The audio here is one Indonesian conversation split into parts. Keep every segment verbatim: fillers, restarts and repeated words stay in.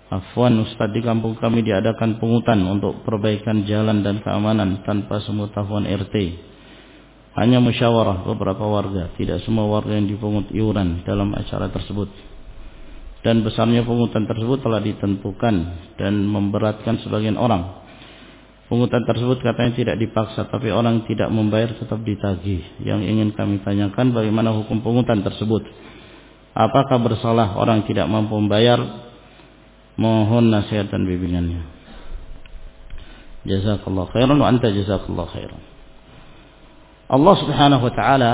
Afwan Ustaz, di kampung kami diadakan pungutan untuk perbaikan jalan dan keamanan tanpa sepengetahuan R T. Hanya musyawarah beberapa warga, tidak semua warga yang dipungut iuran dalam acara tersebut. Dan besarnya pungutan tersebut telah ditentukan dan memberatkan sebagian orang. Pungutan tersebut katanya tidak dipaksa, tapi orang tidak membayar tetap ditagih. Yang ingin kami tanyakan, bagaimana hukum pungutan tersebut? Apakah bersalah orang tidak mampu membayar? Mohon nasihat dan bimbingannya. Jazakallah khairan wa anta jazakallah khairan. Allah Subhanahu wa taala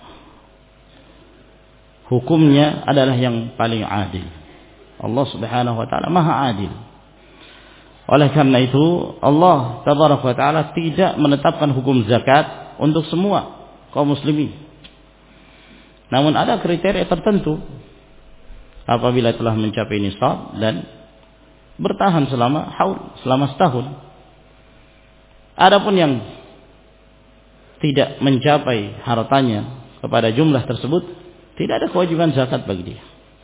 hukumnya adalah yang paling adil. Allah Subhanahu wa taala Maha adil. Oleh karena itu Allah Tabaraka wa taala tidak menetapkan hukum zakat untuk semua kaum muslimin. Namun ada kriteria tertentu apabila telah mencapai nisab dan bertahan selama haul, selama setahun. Adapun yang tidak mencapai hartanya kepada jumlah tersebut, tidak ada kewajiban zakat bagi dia.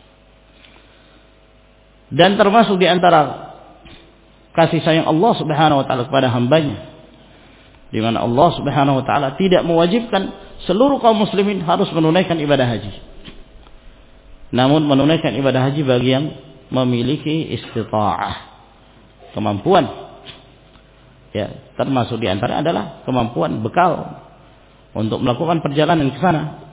Dan termasuk di antara kasih sayang Allah Subhanahu wa taala kepada hambanya, di mana Allah Subhanahu wa taala tidak mewajibkan seluruh kaum muslimin harus menunaikan ibadah haji. Namun menunaikan ibadah haji bagi yang memiliki istita'ah, kemampuan. Ya, termasuk di antara adalah kemampuan bekal untuk melakukan perjalanan ke sana.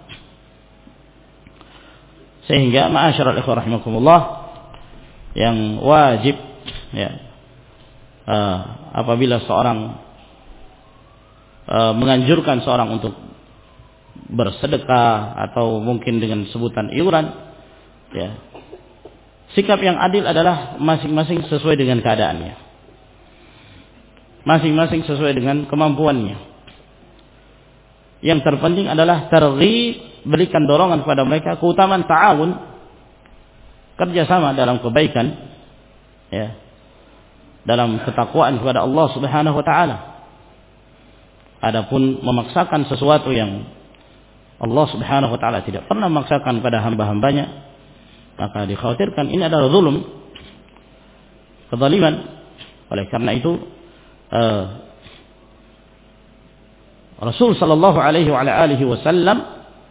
Sehingga ma'asyiral ikhwah rahimakumullah, yang wajib ya uh, apabila seorang uh, menganjurkan seorang untuk bersedekah atau mungkin dengan sebutan iuran, ya, sikap yang adil adalah masing-masing sesuai dengan keadaannya, masing-masing sesuai dengan kemampuannya. Yang terpenting adalah targhib, berikan dorongan kepada mereka, keutamaan ta'awun, kerjasama dalam kebaikan, ya, dalam ketakwaan kepada Allah Subhanahu wa taala. Adapun memaksakan sesuatu yang Allah Subhanahu wa taala tidak pernah memaksakan pada hamba-hambanya, maka dikhawatirkan ini adalah zulm, kezaliman. Oleh karena itu uh, Rasul sallallahu alaihi wa alihi wasallam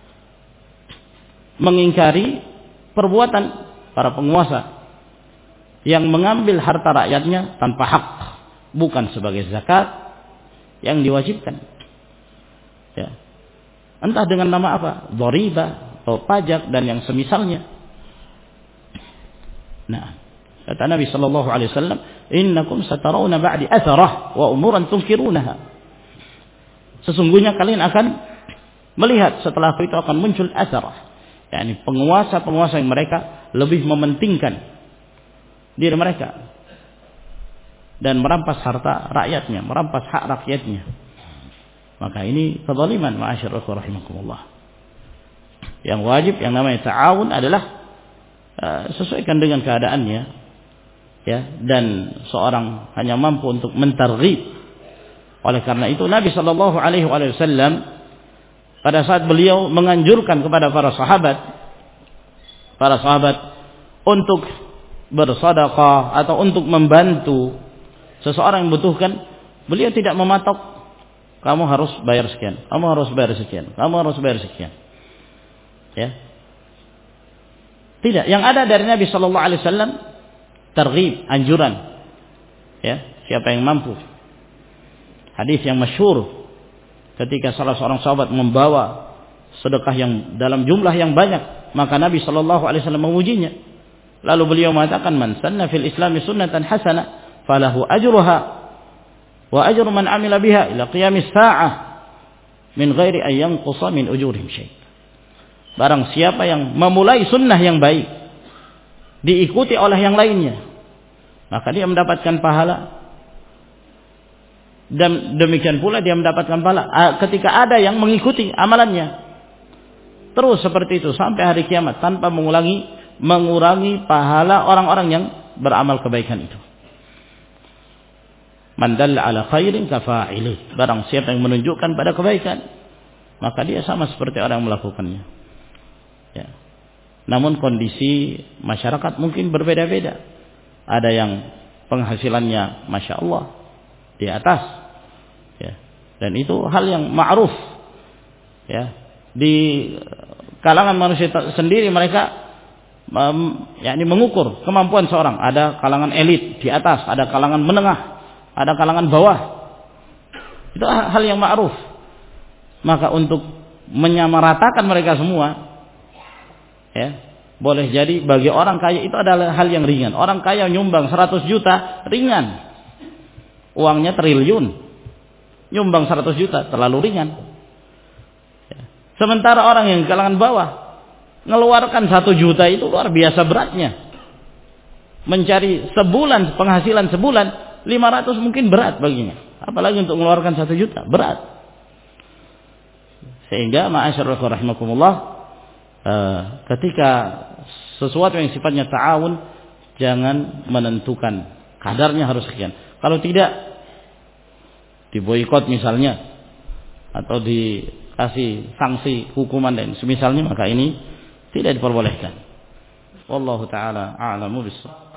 mengingkari perbuatan para penguasa yang mengambil harta rakyatnya tanpa hak, bukan sebagai zakat yang diwajibkan. Ya. Entah dengan nama apa, dhariba atau pajak dan yang semisalnya. Nah, kata Nabi sallallahu alaihi wasallam, "Innakum satarawna ba'di atharah wa umuran tunkirunaha." Sesungguhnya kalian akan melihat setelah itu akan muncul atharah, yakni penguasa-penguasa yang mereka lebih mementingkan diri mereka dan merampas harta rakyatnya, merampas hak rakyatnya. Maka ini kezaliman, ma'asyiral ikhwah rahimakumullah. Yang wajib yang namanya ta'awun adalah Uh, sesuaikan dengan keadaannya, ya, dan seorang hanya mampu untuk mentarghib. Oleh karena itu Nabi sallallahu alaihi wasallam pada saat beliau menganjurkan kepada para sahabat para sahabat untuk bersedekah atau untuk membantu seseorang yang membutuhkan, beliau tidak mematok kamu harus bayar sekian, kamu harus bayar sekian, kamu harus bayar sekian. Ya. Tidak, yang ada dari Nabi sallallahu alaihi wasallam targhib, anjuran. Ya, siapa yang mampu. Hadis yang masyhur ketika salah seorang sahabat membawa sedekah yang dalam jumlah yang banyak, maka Nabi sallallahu alaihi wasallam memujinya. Lalu beliau mengatakan, "Man sanna fil Islami sunnatan hasanah, falahu ajruha wa ajru man amila biha ila qiyamis sa'ah min ghairi an yanqusa min ujurihim syai'." Barang siapa yang memulai sunnah yang baik diikuti oleh yang lainnya, maka dia mendapatkan pahala. Dan demikian pula dia mendapatkan pahala ketika ada yang mengikuti amalannya. Terus seperti itu sampai hari kiamat tanpa mengulangi mengurangi pahala orang-orang yang beramal kebaikan itu. Man dalla ala khairin kafa'ilih. Barang siapa yang menunjukkan pada kebaikan, maka dia sama seperti orang yang melakukannya. Ya. Namun kondisi masyarakat mungkin berbeda-beda. ada yang penghasilannya masya Allah di atas, ya. Dan itu hal yang ma'ruf, ya. Di kalangan manusia sendiri mereka um, yakni mengukur kemampuan seorang. Ada kalangan elit di atas, ada kalangan menengah, ada kalangan bawah. Itu hal yang ma'ruf. Maka untuk menyamaratakan mereka semua, ya, boleh jadi bagi orang kaya itu adalah hal yang ringan. Orang kaya nyumbang seratus juta ringan, uangnya triliun, nyumbang seratus juta terlalu ringan, ya. Sementara orang yang kalangan bawah ngeluarkan satu juta itu luar biasa beratnya. Mencari sebulan penghasilan sebulan lima ratus mungkin berat baginya, apalagi untuk mengeluarkan satu juta, berat. Sehingga ma'asyarul rahimakumullah, eh, ketika sesuatu yang sifatnya ta'awun, jangan menentukan kadarnya harus sekian. Kalau tidak, diboikot misalnya, atau dikasih sanksi hukuman dan semisalnya, maka ini tidak diperbolehkan. Wallahu ta'ala a'lamu bissawab.